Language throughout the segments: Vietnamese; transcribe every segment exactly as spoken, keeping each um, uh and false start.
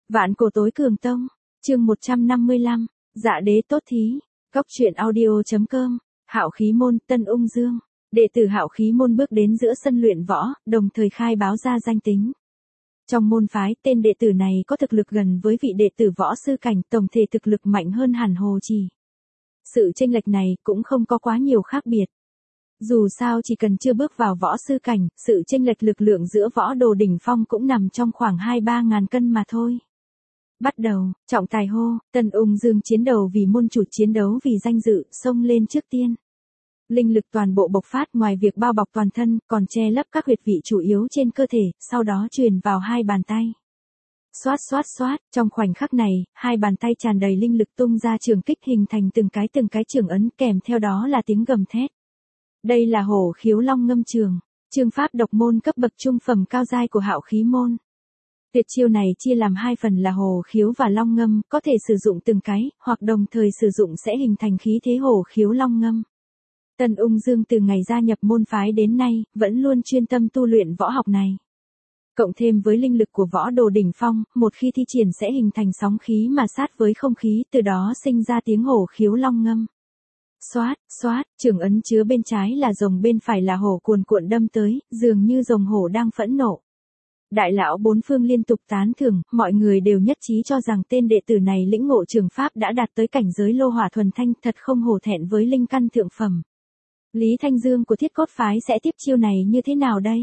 Vạn cổ tối cường tông, chương một trăm năm mươi lăm, dạ đế tốt thí, góc truyện audio.com, Hạo Khí môn, Tân Ung Dương. Đệ tử Hạo Khí môn bước đến giữa sân luyện võ, đồng thời khai báo ra danh tính. Trong môn phái, tên đệ tử này có thực lực gần với vị đệ tử võ sư cảnh, tổng thể thực lực mạnh hơn hẳn Hồ Trì. Sự chênh lệch này cũng không có quá nhiều khác biệt. Dù sao chỉ cần chưa bước vào võ sư cảnh, sự chênh lệch lực lượng giữa võ đồ đỉnh phong cũng nằm trong khoảng hai ba ngàn cân mà thôi. Bắt đầu, trọng tài hô, Tân Ung Dương chiến đầu vì môn chủ, chiến đấu vì danh dự, xông lên trước tiên. Linh lực toàn bộ bộc phát, ngoài việc bao bọc toàn thân, còn che lấp các huyệt vị chủ yếu trên cơ thể, sau đó truyền vào hai bàn tay. Xoát xoát xoát, trong khoảnh khắc này, hai bàn tay tràn đầy linh lực tung ra trường kích hình thành từng cái từng cái trường ấn, kèm theo đó là tiếng gầm thét. Đây là Hổ Khiếu Long Ngâm trường, chương pháp độc môn cấp bậc trung phẩm cao giai của Hạo Khí môn. Tuyệt chiêu này chia làm hai phần là Hổ Khiếu và Long Ngâm, có thể sử dụng từng cái, hoặc đồng thời sử dụng sẽ hình thành khí thế Hổ Khiếu Long Ngâm. Tân Ung Dương từ ngày gia nhập môn phái đến nay, vẫn luôn chuyên tâm tu luyện võ học này. Cộng thêm với linh lực của võ đồ đỉnh phong, một khi thi triển sẽ hình thành sóng khí mà sát với không khí, từ đó sinh ra tiếng Hổ Khiếu Long Ngâm. Xoát, xoát, trường ấn chứa bên trái là rồng, bên phải là hổ cuồn cuộn đâm tới, dường như rồng hổ đang phẫn nộ. Đại lão bốn phương liên tục tán thưởng, mọi người đều nhất trí cho rằng tên đệ tử này lĩnh ngộ trường pháp đã đạt tới cảnh giới lô hỏa thuần thanh, thật không hổ thẹn với linh căn thượng phẩm. Lý Thanh Dương của Thiết Cốt phái sẽ tiếp chiêu này như thế nào đây?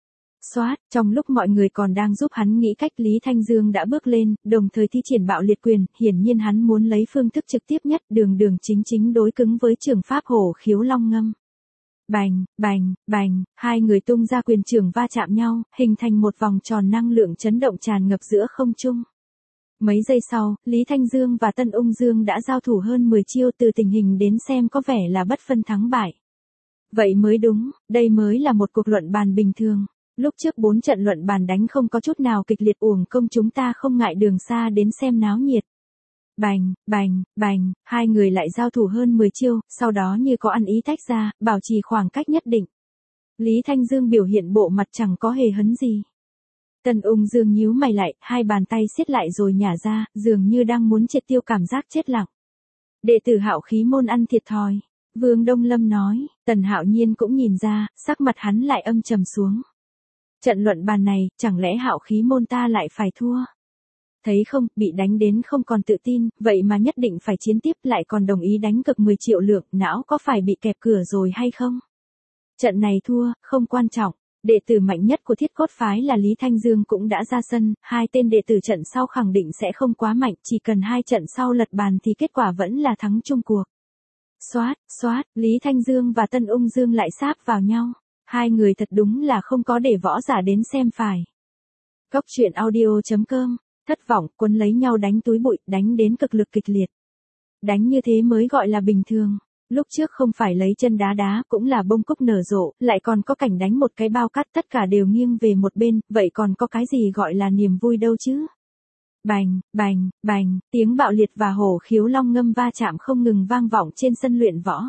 Xoát, trong lúc mọi người còn đang giúp hắn nghĩ cách, Lý Thanh Dương đã bước lên, đồng thời thi triển bạo liệt quyền, hiển nhiên hắn muốn lấy phương thức trực tiếp nhất, đường đường chính chính đối cứng với trường pháp Hổ Khiếu Long Ngâm. Bành, bành, bành, hai người tung ra quyền trường va chạm nhau, hình thành một vòng tròn năng lượng chấn động tràn ngập giữa không trung. Mấy giây sau, Lý Thanh Dương và Tân Ung Dương đã giao thủ hơn mười chiêu, từ tình hình đến xem có vẻ là bất phân thắng bại. Vậy mới đúng, đây mới là một cuộc luận bàn bình thường. Lúc trước bốn trận luận bàn đánh không có chút nào kịch liệt, uổng công chúng ta không ngại đường xa đến xem náo nhiệt. Bành, bành, bành, hai người lại giao thủ hơn mười chiêu, sau đó như có ăn ý tách ra, bảo trì khoảng cách nhất định. Lý Thanh Dương biểu hiện bộ mặt chẳng có hề hấn gì. Tân Ung Dương nhíu mày lại, hai bàn tay siết lại rồi nhả ra, dường như đang muốn triệt tiêu cảm giác chết lặng. Đệ tử Hạo Khí môn ăn thiệt thòi, Vương Đông Lâm nói. Tần Hạo Nhiên cũng nhìn ra, sắc mặt hắn lại âm trầm xuống. Trận luận bàn này, chẳng lẽ Hạo Khí môn ta lại phải thua? Thấy không, bị đánh đến không còn tự tin, vậy mà nhất định phải chiến tiếp, lại còn đồng ý đánh cược mười triệu lượng, não có phải bị kẹp cửa rồi hay không? Trận này thua, không quan trọng. Đệ tử mạnh nhất của Thiết Cốt phái là Lý Thanh Dương cũng đã ra sân, hai tên đệ tử trận sau khẳng định sẽ không quá mạnh, chỉ cần hai trận sau lật bàn thì kết quả vẫn là thắng chung cuộc. Xoát, xoát, Lý Thanh Dương và Tân Ung Dương lại sáp vào nhau. Hai người thật đúng là không có để võ giả đến xem phải. Góc truyện audio.com, thất vọng, quấn lấy nhau đánh túi bụi, đánh đến cực lực kịch liệt. Đánh như thế mới gọi là bình thường. Lúc trước không phải lấy chân đá đá, cũng là bông cúc nở rộ, lại còn có cảnh đánh một cái bao cát, tất cả đều nghiêng về một bên, vậy còn có cái gì gọi là niềm vui đâu chứ? Bành, bành, bành, tiếng bạo liệt và Hổ Khiếu Long Ngâm va chạm không ngừng vang vọng trên sân luyện võ.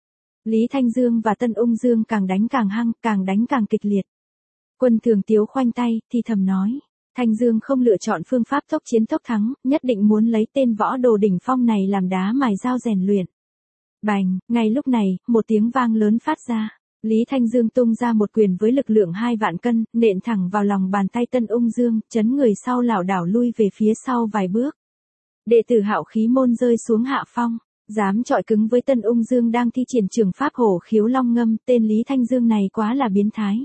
Lý Thanh Dương và Tân Ung Dương càng đánh càng hăng, càng đánh càng kịch liệt. Quân Thường Tiếu khoanh tay, thì thầm nói. Thanh Dương không lựa chọn phương pháp tốc chiến tốc thắng, nhất định muốn lấy tên võ đồ đỉnh phong này làm đá mài dao rèn luyện. Bành, ngay lúc này, một tiếng vang lớn phát ra. Lý Thanh Dương tung ra một quyền với lực lượng hai vạn cân, nện thẳng vào lòng bàn tay Tân Ung Dương, chấn người sau lảo đảo lui về phía sau vài bước. Đệ tử Hạo Khí môn rơi xuống hạ phong, dám chọi cứng với Tân Ung Dương đang thi triển trường pháp Hổ Khiếu Long Ngâm, tên Lý Thanh Dương này quá là biến thái.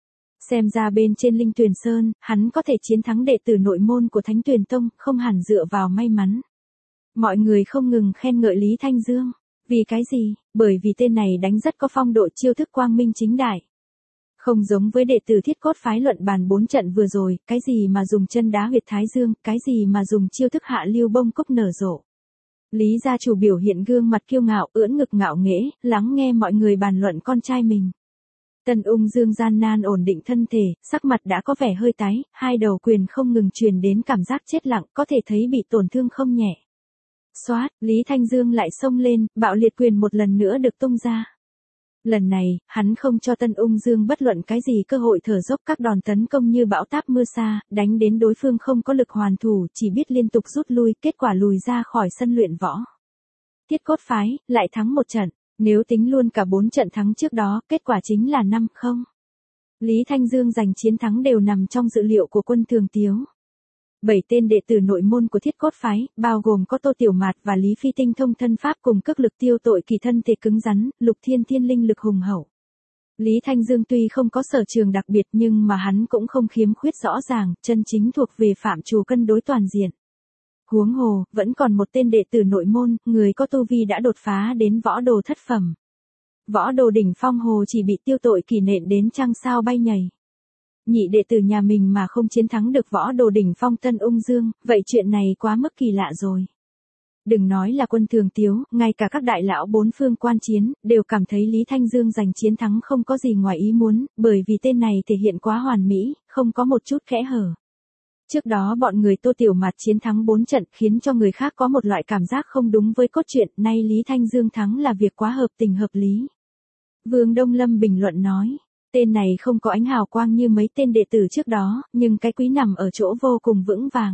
Xem ra bên trên Linh Tuyền Sơn, hắn có thể chiến thắng đệ tử nội môn của Thánh Tuyền Tông, không hẳn dựa vào may mắn. Mọi người không ngừng khen ngợi Lý Thanh Dương. Vì cái gì? Bởi vì tên này đánh rất có phong độ, chiêu thức quang minh chính đại. Không giống với đệ tử Thiết Cốt phái luận bàn bốn trận vừa rồi, cái gì mà dùng chân đá huyệt thái dương, cái gì mà dùng chiêu thức hạ lưu bông cúc nở rộ. Lý gia chủ biểu hiện gương mặt kiêu ngạo, ưỡn ngực ngạo nghễ, lắng nghe mọi người bàn luận con trai mình. Tân Ung Dương gian nan ổn định thân thể, sắc mặt đã có vẻ hơi tái, hai đầu quyền không ngừng truyền đến cảm giác chết lặng, có thể thấy bị tổn thương không nhẹ. Xoát, Lý Thanh Dương lại xông lên, bạo liệt quyền một lần nữa được tung ra. Lần này, hắn không cho Tân Ung Dương bất luận cái gì cơ hội thở dốc, các đòn tấn công như bão táp mưa sa, đánh đến đối phương không có lực hoàn thủ, chỉ biết liên tục rút lui, kết quả lùi ra khỏi sân luyện võ. Thiết Cốt phái, lại thắng một trận, nếu tính luôn cả bốn trận thắng trước đó, kết quả chính là năm không. Lý Thanh Dương giành chiến thắng đều nằm trong dự liệu của Quân Thường Tiếu. Bảy tên đệ tử nội môn của Thiết Cốt phái, bao gồm có Tô Tiểu Mạt và Lý Phi tinh thông thân pháp cùng cước lực tiêu tội kỳ thân thể cứng rắn, Lục Thiên Thiên linh lực hùng hậu. Lý Thanh Dương tuy không có sở trường đặc biệt nhưng mà hắn cũng không khiếm khuyết rõ ràng, chân chính thuộc về phạm trù cân đối toàn diện. Huống hồ, vẫn còn một tên đệ tử nội môn, người có tu vi đã đột phá đến võ đồ thất phẩm. Võ đồ đỉnh phong hồ chỉ bị tiêu tội kỳ nện đến trăng sao bay nhảy. Nhị đệ tử nhà mình mà không chiến thắng được võ đồ đỉnh phong Tân Ung Dương, vậy chuyện này quá mức kỳ lạ rồi. Đừng nói là Quân Thường Tiếu, ngay cả các đại lão bốn phương quan chiến, đều cảm thấy Lý Thanh Dương giành chiến thắng không có gì ngoài ý muốn, bởi vì tên này thể hiện quá hoàn mỹ, không có một chút kẽ hở. Trước đó bọn người Tô Tiểu Mạt chiến thắng bốn trận khiến cho người khác có một loại cảm giác không đúng với cốt truyện, nay Lý Thanh Dương thắng là việc quá hợp tình hợp lý. Vương Đông Lâm bình luận nói, tên này không có ánh hào quang như mấy tên đệ tử trước đó, nhưng cái quý nằm ở chỗ vô cùng vững vàng.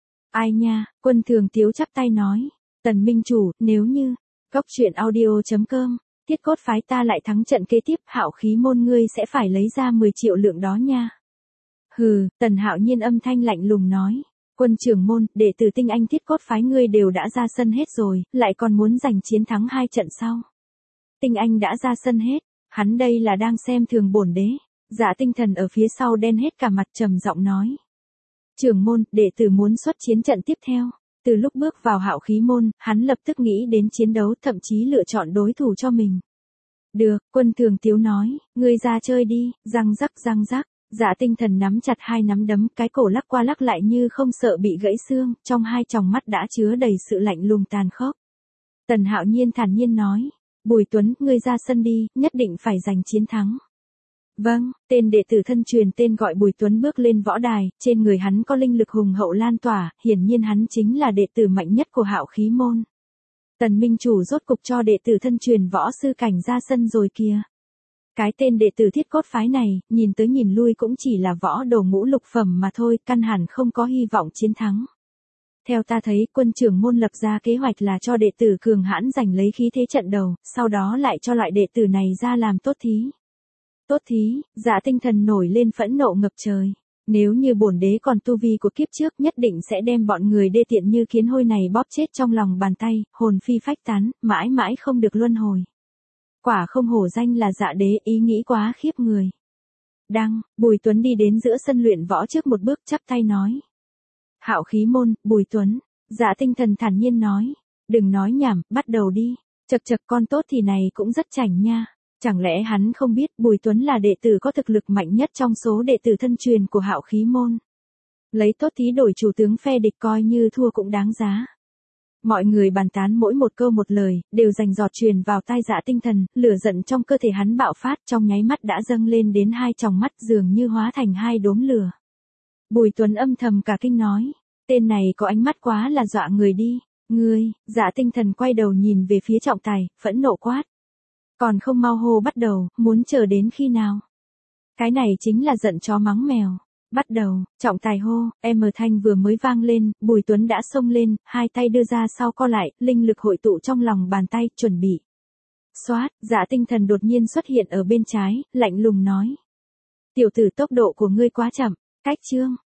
Ai nha, Quân Thường Tiếu chắp tay nói, Tần Minh Chủ, nếu như, góc truyện audio chấm com, Thiết Cốt phái ta lại thắng trận kế tiếp, Hạo Khí môn ngươi sẽ phải lấy ra mười triệu lượng đó nha. Hừ, Tần Hạo Nhiên âm thanh lạnh lùng nói, Quân trưởng môn, đệ tử tinh anh Thiết Cốt phái ngươi đều đã ra sân hết rồi, lại còn muốn giành chiến thắng hai trận sau. Tinh anh đã ra sân hết, hắn đây là đang xem thường bổn đế. Dạ Tinh Thần ở phía sau đen hết cả mặt trầm giọng nói. Trưởng môn, đệ tử muốn xuất chiến trận tiếp theo. Từ lúc bước vào Hạo Khí môn, hắn lập tức nghĩ đến chiến đấu, thậm chí lựa chọn đối thủ cho mình. Được, Quân Thường Tiếu nói, ngươi ra chơi đi, răng rắc răng rắc. Dạ Tinh Thần nắm chặt hai nắm đấm, cái cổ lắc qua lắc lại như không sợ bị gãy xương, trong hai tròng mắt đã chứa đầy sự lạnh lùng tàn khốc. Tần Hạo Nhiên thản nhiên nói, Bùi Tuấn, ngươi ra sân đi, nhất định phải giành chiến thắng. Vâng, tên đệ tử thân truyền tên gọi Bùi Tuấn bước lên võ đài, trên người hắn có linh lực hùng hậu lan tỏa, hiển nhiên hắn chính là đệ tử mạnh nhất của Hạo Khí môn. Tần Minh Chủ rốt cục cho đệ tử thân truyền võ sư cảnh ra sân rồi kìa. Cái tên đệ tử Thiết Cốt phái này, nhìn tới nhìn lui cũng chỉ là võ đồ ngũ lục phẩm mà thôi, căn hẳn không có hy vọng chiến thắng. Theo ta thấy, Quân trưởng môn lập ra kế hoạch là cho đệ tử cường hãn giành lấy khí thế trận đầu, sau đó lại cho loại đệ tử này ra làm tốt thí. Tốt thí, Dạ Tinh Thần nổi lên phẫn nộ ngập trời. Nếu như bổn đế còn tu vi của kiếp trước, nhất định sẽ đem bọn người đê tiện như kiến hôi này bóp chết trong lòng bàn tay, hồn phi phách tán, mãi mãi không được luân hồi. Quả không hổ danh là Dạ đế, ý nghĩ quá khiếp người. Đăng, Bùi Tuấn đi đến giữa sân luyện võ trước một bước chắp tay nói. Hạo Khí môn, Bùi Tuấn. Dạ Tinh Thần thản nhiên nói. Đừng nói nhảm, bắt đầu đi. Chật chật, con tốt thì này cũng rất chảnh nha. Chẳng lẽ hắn không biết Bùi Tuấn là đệ tử có thực lực mạnh nhất trong số đệ tử thân truyền của Hạo Khí môn. Lấy tốt thí đổi chủ tướng phe địch coi như thua cũng đáng giá. Mọi người bàn tán mỗi một câu một lời, đều dành giọt truyền vào tai Dạ Tinh Thần, lửa giận trong cơ thể hắn bạo phát, trong nháy mắt đã dâng lên đến hai tròng mắt, dường như hóa thành hai đốm lửa. Bùi Tuấn âm thầm cả kinh nói, tên này có ánh mắt quá là dọa người đi. Ngươi, Dạ Tinh Thần quay đầu nhìn về phía trọng tài, phẫn nộ quát. Còn không mau hô bắt đầu, muốn chờ đến khi nào? Cái này chính là giận chó mắng mèo. Bắt đầu, trọng tài hô, em thanh vừa mới vang lên, Bùi Tuấn đã xông lên, hai tay đưa ra sau co lại, linh lực hội tụ trong lòng bàn tay, chuẩn bị. Xoát, Dạ Tinh Thần đột nhiên xuất hiện ở bên trái, lạnh lùng nói. Tiểu tử, tốc độ của ngươi quá chậm, cách chương.